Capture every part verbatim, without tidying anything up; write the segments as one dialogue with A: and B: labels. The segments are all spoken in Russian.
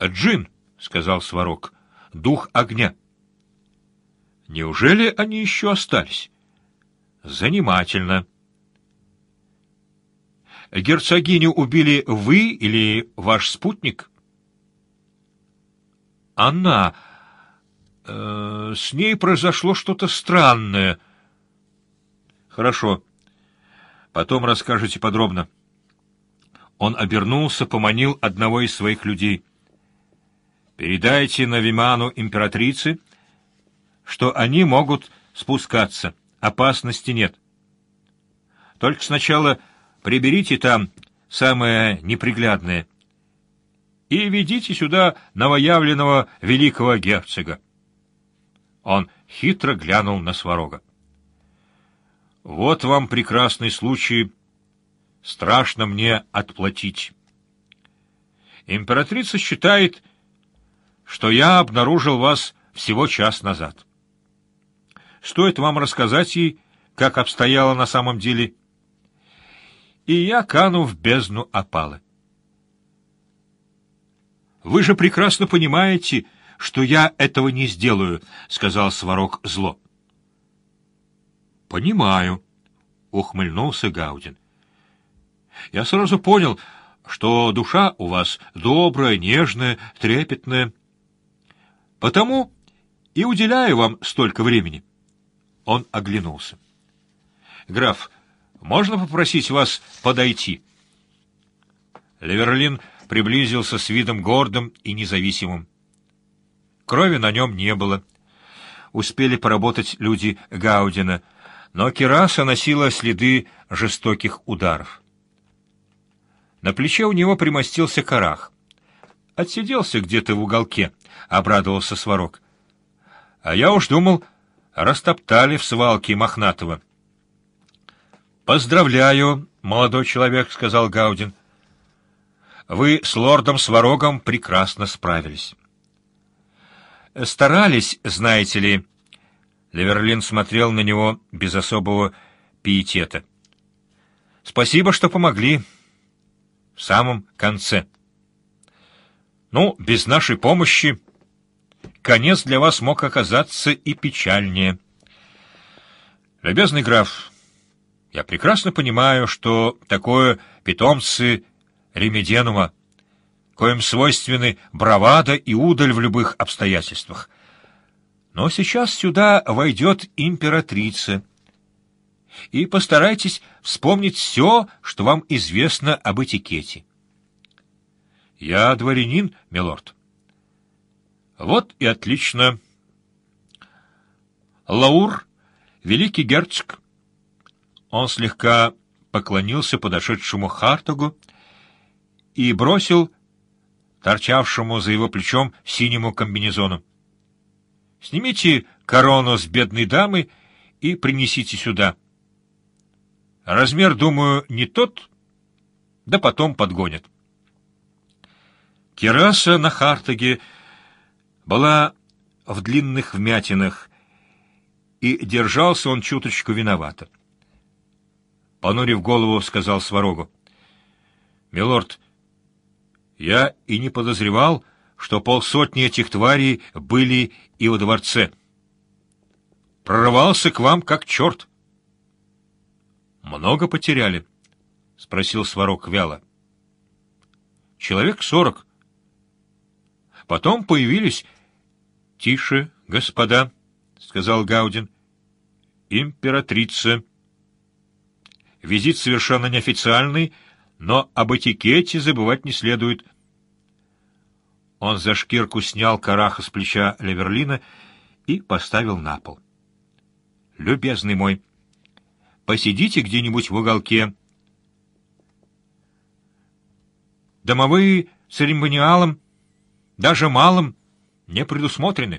A: «Джин», — сказал Сварог, — «дух огня». «Неужели они еще остались?» «Занимательно». «Герцогиню убили вы или ваш спутник?» «Она. Э, с ней произошло что-то странное». «Хорошо. Потом расскажете подробно». Он обернулся, поманил одного из своих людей. «Передайте Навиману императрице, что они могут спускаться. Опасности нет. Только сначала приберите там самое неприглядное и ведите сюда новоявленного великого герцога». Он хитро глянул на Сварога. «Вот вам прекрасный случай. Страшно мне отплатить. Императрица считает, что я обнаружил вас всего час назад. Стоит вам рассказать ей, как обстояло на самом деле, и я кану в бездну опалы. «Вы же прекрасно понимаете, что я этого не сделаю», — сказал Сварог зло. «Понимаю», — ухмыльнулся Гаудин. «Я сразу понял, что душа у вас добрая, нежная, трепетная. Потому и уделяю вам столько времени». Он оглянулся. «Граф, можно попросить вас подойти?» Леверлин приблизился с видом гордым и независимым. Крови на нем не было. Успели поработать люди Гаудина, но кираса носила следы жестоких ударов. На плече у него примостился карах. Отсиделся где-то в уголке, — обрадовался Сварог. А я уж думал, растоптали в свалке Мохнатого. «Поздравляю, молодой человек», — сказал Гаудин. «Вы с лордом Сварогом прекрасно справились». «Старались, знаете ли». Леверлин смотрел на него без особого пиетета. «Спасибо, что помогли. В самом конце. Ну, без нашей помощи конец для вас мог оказаться и печальнее. Любезный граф, я прекрасно понимаю, что такое питомцы ремеденума, коим свойственны бравада и удаль в любых обстоятельствах. Но сейчас сюда войдет императрица, и постарайтесь вспомнить все, что вам известно об этикете». «Я дворянин, милорд». «Вот и отлично. Лаур, великий герцог». Он слегка поклонился подошедшему Хартугу и бросил торчавшему за его плечом синему комбинезону: «Снимите корону с бедной дамы и принесите сюда. Размер, думаю, не тот, да потом подгонят». Кираса на Хартуге была в длинных вмятинах, и держался он чуточку виновато. Понурив голову, сказал Сварогу: «Милорд, я и не подозревал, что полсотни этих тварей были и во дворце. Прорвался к вам как черт». «Много потеряли?» — спросил Сварог вяло. «Человек сорок. Потом появились...» «Тише, господа», — сказал Гаудин. «Императрица. Визит совершенно неофициальный, но об этикете забывать не следует». Он за шкирку снял караха с плеча Леверлина и поставил на пол. «Любезный мой, посидите где-нибудь в уголке. Домовые церемониалом, даже малым, не предусмотрены».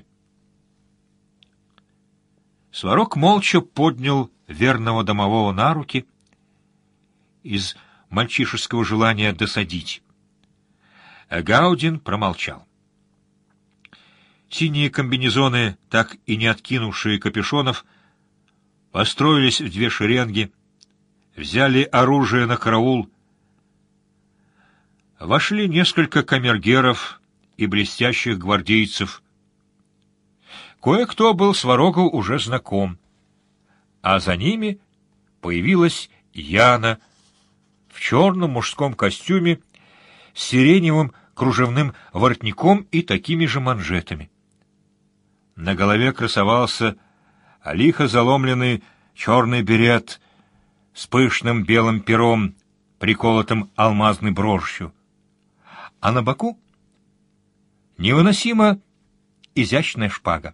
A: Сварог молча поднял верного домового на руки из мальчишеского желания досадить. А Гаудин промолчал. Синие комбинезоны, так и не откинувшие капюшонов, построились в две шеренги, взяли оружие на караул. Вошли несколько камергеров и блестящих гвардейцев. Кое-кто был Сварогу уже знаком, а за ними появилась Яна в черном мужском костюме с сиреневым кружевным воротником и такими же манжетами. На голове красовался лихо заломленный черный берет с пышным белым пером, приколотым алмазной брошью, а на боку невыносимо изящная шпага.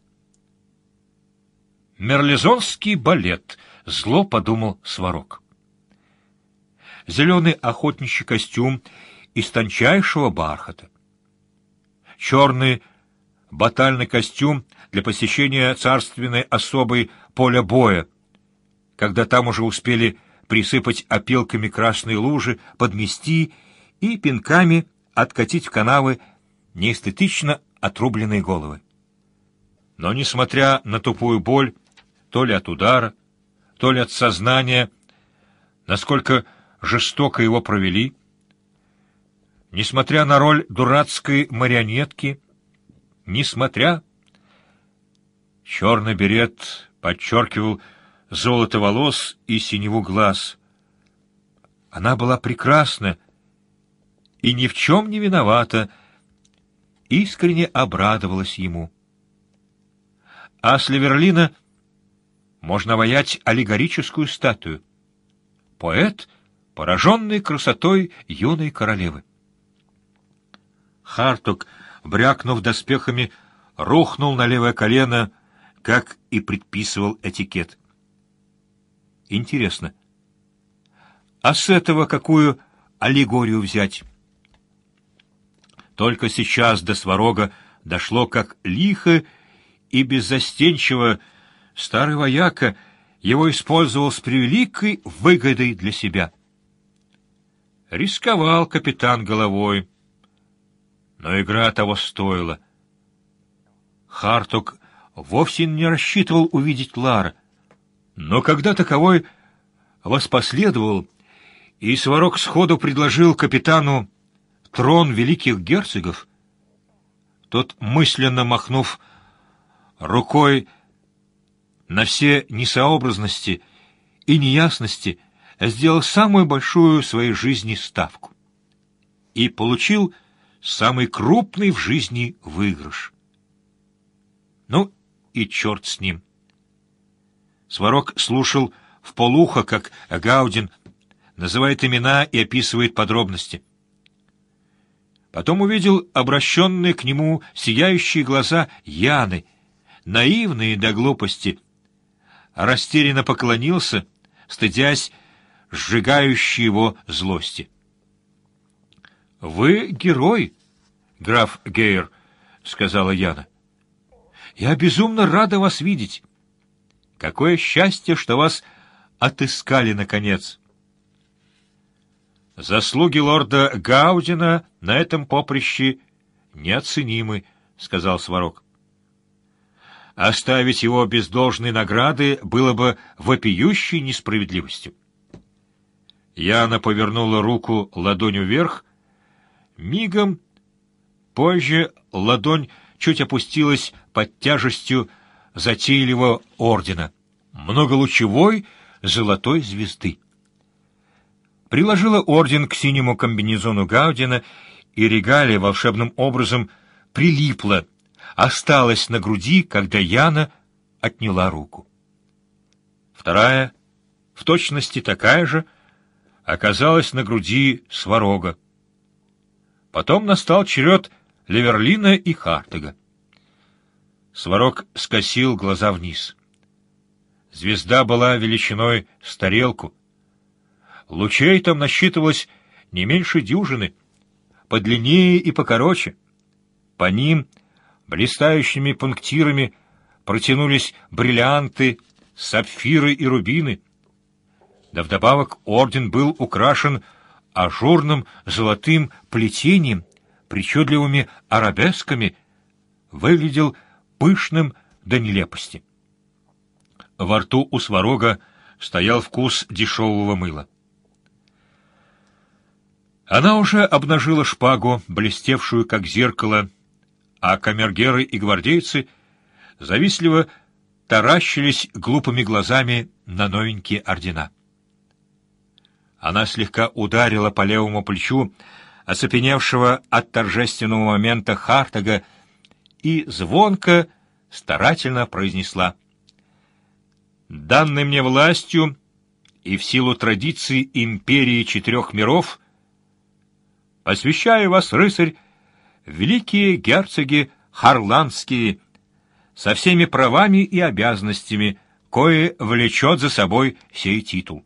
A: «Мерлезонский балет», — зло подумал Сварог. Зеленый охотничий костюм из тончайшего бархата, черный батальный костюм для посещения царственной особой поля боя, когда там уже успели присыпать опилками красные лужи, подмести и пинками откатить в канавы неэстетично отрубленные головы. Но, несмотря на тупую боль, то ли от удара, то ли от сознания, насколько жестоко его провели, несмотря на роль дурацкой марионетки, несмотря... Черный берет подчеркивал золото волос и синеву глаз. Она была прекрасна и ни в чем не виновата, искренне обрадовалась ему. А с Леверлина можно воять аллегорическую статую. Поэт, пораженный красотой юной королевы. Хартук, брякнув доспехами, рухнул на левое колено, как и предписывал этикет. Интересно, а с этого какую аллегорию взять? Только сейчас до Сварога дошло, как лихо и беззастенчиво старый вояка его использовал с превеликой выгодой для себя. Рисковал капитан головой, но игра того стоила. Хартук вовсе не рассчитывал увидеть Лара, но когда таковой воспоследовал, и Сварог сходу предложил капитану трон великих герцогов, тот, мысленно махнув рукой на все несообразности и неясности, сделал самую большую в своей жизни ставку и получил самый крупный в жизни выигрыш. Ну и черт с ним. Сварог слушал вполуха, как Гаудин называет имена и описывает подробности. Потом увидел обращенные к нему сияющие глаза Яны, наивные до глупости, растерянно поклонился, стыдясь сжигающей его злости. — Вы герой, граф Гейер, — сказала Яна. — Я безумно рада вас видеть. Какое счастье, что вас отыскали, наконец. Заслуги лорда Гаудина на этом поприще неоценимы, — сказал Сварог. Оставить его без должной награды было бы вопиющей несправедливостью. Яна повернула руку ладонью вверх. Мигом позже ладонь чуть опустилась под тяжестью затейливого ордена, многолучевой золотой звезды. Приложила орден к синему комбинезону Гаудина, и регалия волшебным образом прилипла, осталась на груди, когда Яна отняла руку. Вторая, в точности такая же, оказалась на груди Сварога. Потом настал черед Леверлина и Хартуга. Сварог скосил глаза вниз. Звезда была величиной с тарелку. Лучей там насчитывалось не меньше дюжины, подлиннее и покороче. По ним блистающими пунктирами протянулись бриллианты, сапфиры и рубины. Да вдобавок орден был украшен ажурным золотым плетением, причудливыми арабесками, выглядел пышным до нелепости. Во рту у Сварога стоял вкус дешевого мыла. Она уже обнажила шпагу, блестевшую как зеркало, а камергеры и гвардейцы завистливо таращились глупыми глазами на новенькие ордена. Она слегка ударила по левому плечу оцепеневшего от торжественного момента Хартага и звонко, старательно произнесла: «Данной мне властью и в силу традиций империи четырех миров посвящаю вас, рыцарь, великие герцоги харландские, со всеми правами и обязанностями, кое влечет за собой сей титул».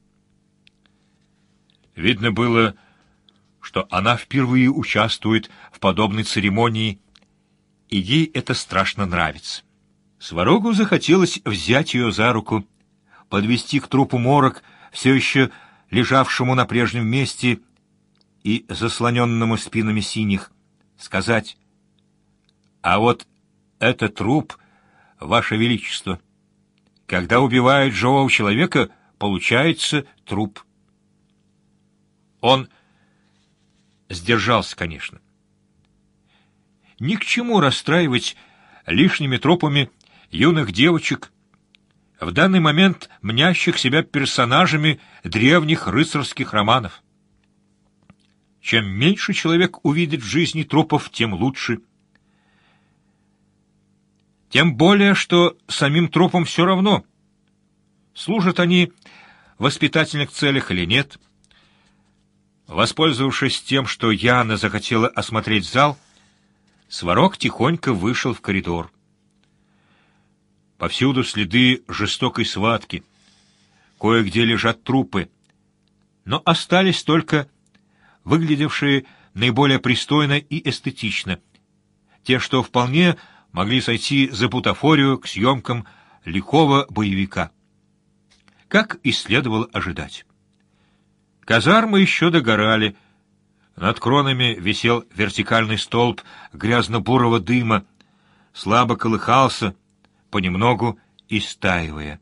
A: Видно было, что она впервые участвует в подобной церемонии, и ей это страшно нравится. Сварогу захотелось взять ее за руку, подвести к трупу морок, все еще лежавшему на прежнем месте и заслоненному спинами синих, сказать: «А вот это труп, Ваше Величество. Когда убивают живого человека, получается труп». Он сдержался, конечно. Ни к чему расстраивать лишними тропами юных девочек, в данный момент мнящих себя персонажами древних рыцарских романов. Чем меньше человек увидит в жизни трупов, тем лучше. Тем более, что самим трупам все равно, служат они в воспитательных целях или нет. Воспользовавшись тем, что Яна захотела осмотреть зал, Сварог тихонько вышел в коридор. Повсюду следы жестокой схватки. Кое-где лежат трупы, но остались только выглядевшие наиболее пристойно и эстетично, те, что вполне могли сойти за бутафорию к съемкам лихого боевика. Как и следовало ожидать. Казармы еще догорали. Над кронами висел вертикальный столб грязно-бурого дыма, слабо колыхался, понемногу истаивая.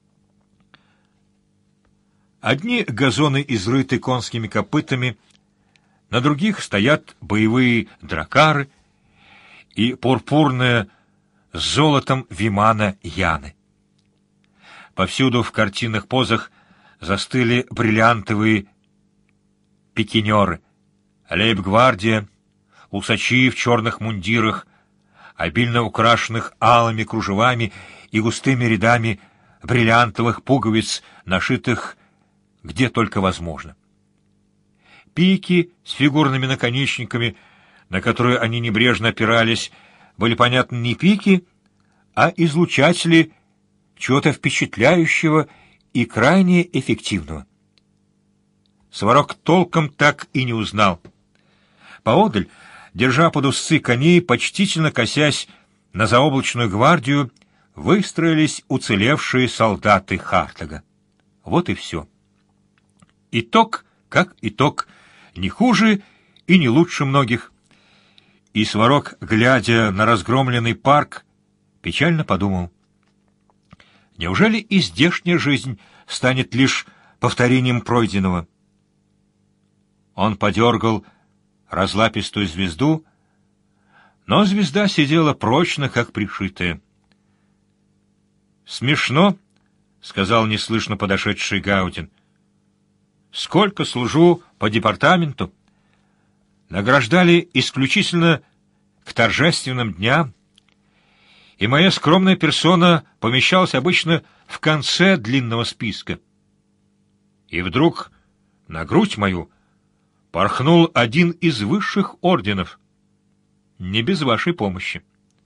A: Одни газоны изрыты конскими копытами, на других стоят боевые дракары и пурпурная с золотом вимана Яны. Повсюду в картинных позах застыли бриллиантовые пикинеры, лейб-гвардия, усачи в черных мундирах, обильно украшенных алыми кружевами и густыми рядами бриллиантовых пуговиц, нашитых где только возможно. Пики с фигурными наконечниками, на которые они небрежно опирались, были, понятно, не пики, а излучатели чего-то впечатляющего и крайне эффективного. Сварог толком так и не узнал. Поодаль, держа под усы коней, почтительно косясь на заоблачную гвардию, выстроились уцелевшие солдаты Хартага. Вот и все. Итог, как итог, не хуже и не лучше многих. И Сварог, глядя на разгромленный парк, печально подумал: неужели и здешняя жизнь станет лишь повторением пройденного? Он подергал разлапистую звезду, но звезда сидела прочно, как пришитая. «Смешно», — сказал неслышно подошедший Гаудин. «Сколько служу по департаменту, награждали исключительно к торжественным дням, и моя скромная персона помещалась обычно в конце длинного списка. И вдруг на грудь мою порхнул один из высших орденов. Не без вашей помощи».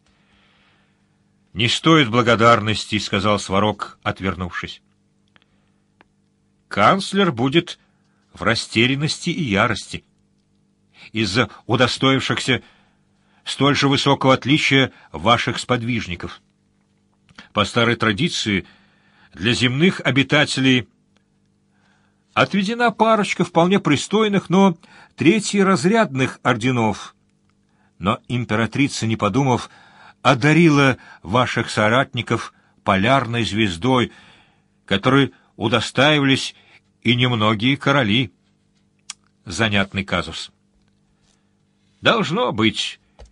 A: «Не стоит благодарности», — сказал Сварог, отвернувшись. «Канцлер будет в растерянности и ярости из-за удостоившихся столь же высокого отличия ваших сподвижников. По старой традиции для земных обитателей отведена парочка вполне пристойных, но третьеразрядных орденов. Но императрица, не подумав, одарила ваших соратников полярной звездой, которой удостаивались и немногие короли. Занятный казус. Должно быть,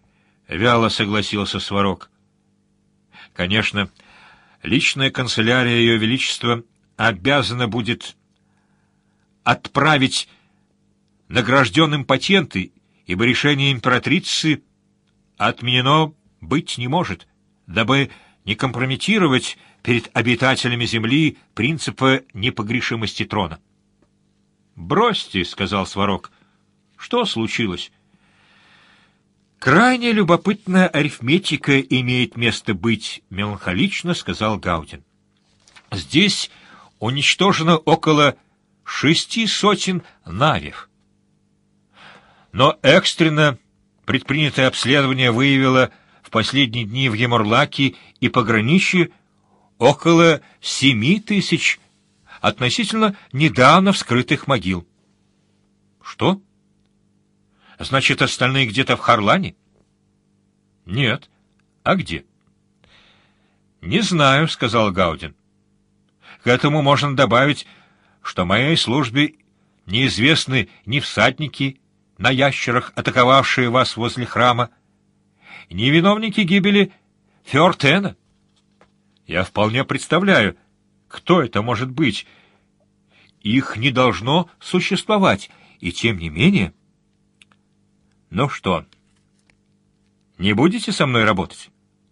A: — вяло согласился Сварог. Конечно, личная канцелярия Ее Величества обязана будет отправить награжденным патенты, ибо решение императрицы отменено быть не может, дабы не компрометировать перед обитателями земли принципа непогрешимости трона. — Бросьте, — сказал Сварог. — Что случилось? — Крайне любопытная арифметика имеет место быть, — меланхолично сказал Гаудин. — Здесь уничтожено около шести сотен навев. Но экстренно предпринятое обследование выявило в последние дни в Емурлаке и пограничье около семи тысяч относительно недавно вскрытых могил. Что? Значит, остальные где-то в Харлане? Нет. А где? Не знаю, сказал Гаудин. К этому можно добавить, что моей службе неизвестны ни всадники на ящерах, атаковавшие вас возле храма, ни виновники гибели Феортена. Я вполне представляю, кто это может быть. Их не должно существовать, и тем не менее... Ну что, не будете со мной работать?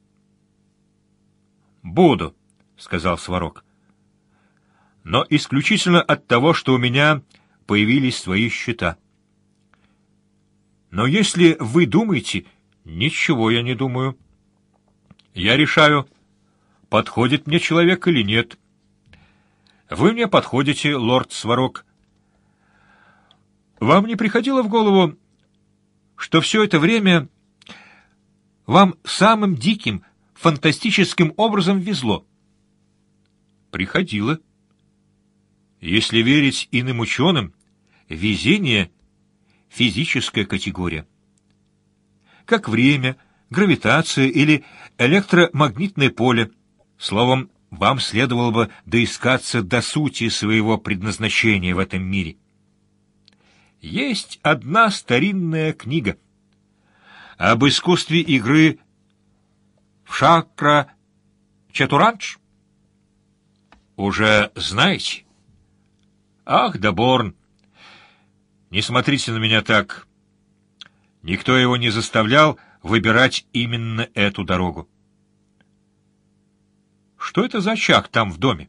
A: Буду, — сказал Сварог. Но исключительно от того, что у меня появились свои счета. Но если вы думаете... Ничего я не думаю. Я решаю, подходит мне человек или нет. Вы мне подходите, лорд Сварог. Вам не приходило в голову, что все это время вам самым диким, фантастическим образом везло? Приходило. Если верить иным ученым, везение — физическая категория. Как время, гравитация или электромагнитное поле. Словом, вам следовало бы доискаться до сути своего предназначения в этом мире. Есть одна старинная книга об искусстве игры в шакра-чатуранж. Уже знаете? Ах, да Борн! Не смотрите на меня так. Никто его не заставлял выбирать именно эту дорогу. Что это за очаг там в доме?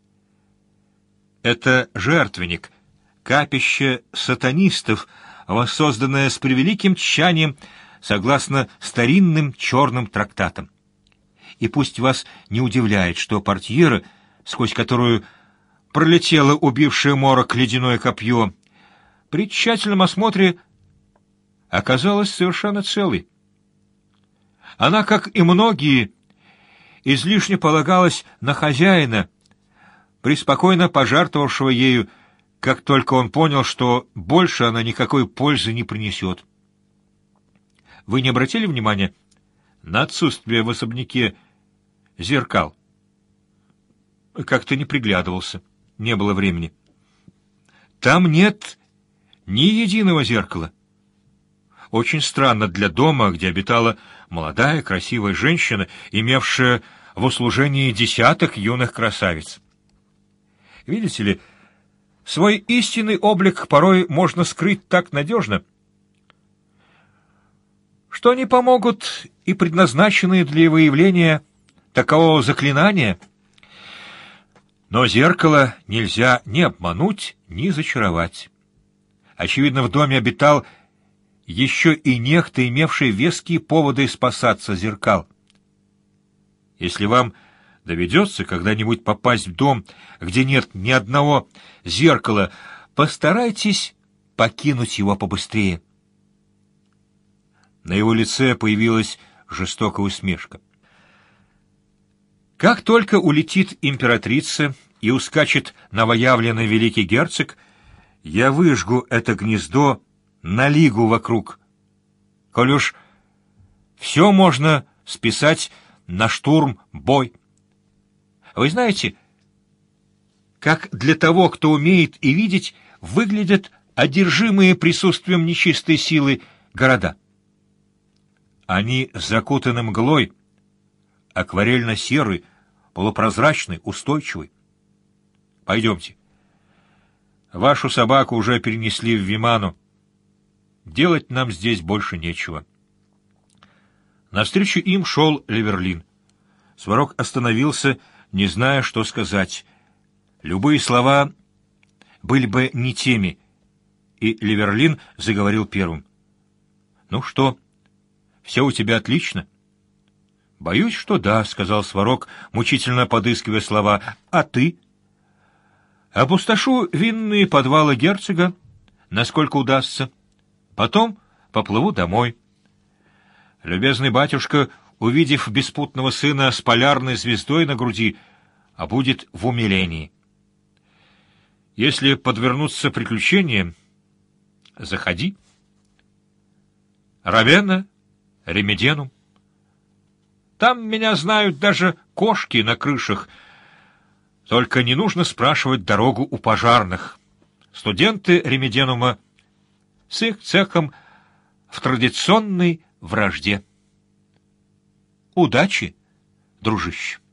A: Это жертвенник, капище сатанистов, воссозданное с превеликим тщанием согласно старинным черным трактатам. И пусть вас не удивляет, что портьера, сквозь которую пролетело убившее морок ледяное копье, при тщательном осмотре оказалась совершенно целой. Она, как и многие, излишне полагалась на хозяина, преспокойно пожертвовавшего ею, как только он понял, что больше она никакой пользы не принесет. Вы не обратили внимания на отсутствие в особняке зеркал? Как-то не приглядывался, не было времени. Там нет ни единого зеркала. Очень странно для дома, где обитала молодая красивая женщина, имевшая в услужении десяток юных красавиц. Видите ли, свой истинный облик порой можно скрыть так надежно, что они помогут и предназначенные для выявления такового заклинания. Но зеркало нельзя ни обмануть, ни зачаровать. Очевидно, в доме обитал еще и некто, имевший веские поводы спасаться зеркал. Если вам доведется когда-нибудь попасть в дом, где нет ни одного зеркала, постарайтесь покинуть его побыстрее. На его лице появилась жестокая усмешка. Как только улетит императрица и ускачет новоявленный великий герцог, я выжгу это гнездо на лигу вокруг. Коль уж все можно списать на штурм-бой. Вы знаете, как для того, кто умеет и видеть, выглядят одержимые присутствием нечистой силы города? Они закутаны мглой, акварельно-серый, полупрозрачный, устойчивый. Пойдемте. Вашу собаку уже перенесли в Виману. Делать нам здесь больше нечего. Навстречу им шел Леверлин. Сварог остановился, не зная, что сказать. Любые слова были бы не теми, и Леверлин заговорил первым. — Ну что, все у тебя отлично? — Боюсь, что да, — сказал Сварог, мучительно подыскивая слова. — А ты? — Опустошу винные подвалы герцога, насколько удастся. Потом поплыву домой. Любезный батюшка, увидев беспутного сына с полярной звездой на груди, а будет в умилении. Если подвернутся приключения, заходи. Равенна, Ремеденум. Там меня знают даже кошки на крышах. Только не нужно спрашивать дорогу у пожарных. Студенты Ремеденума с их цехом в традиционной вражде. Удачи, дружище!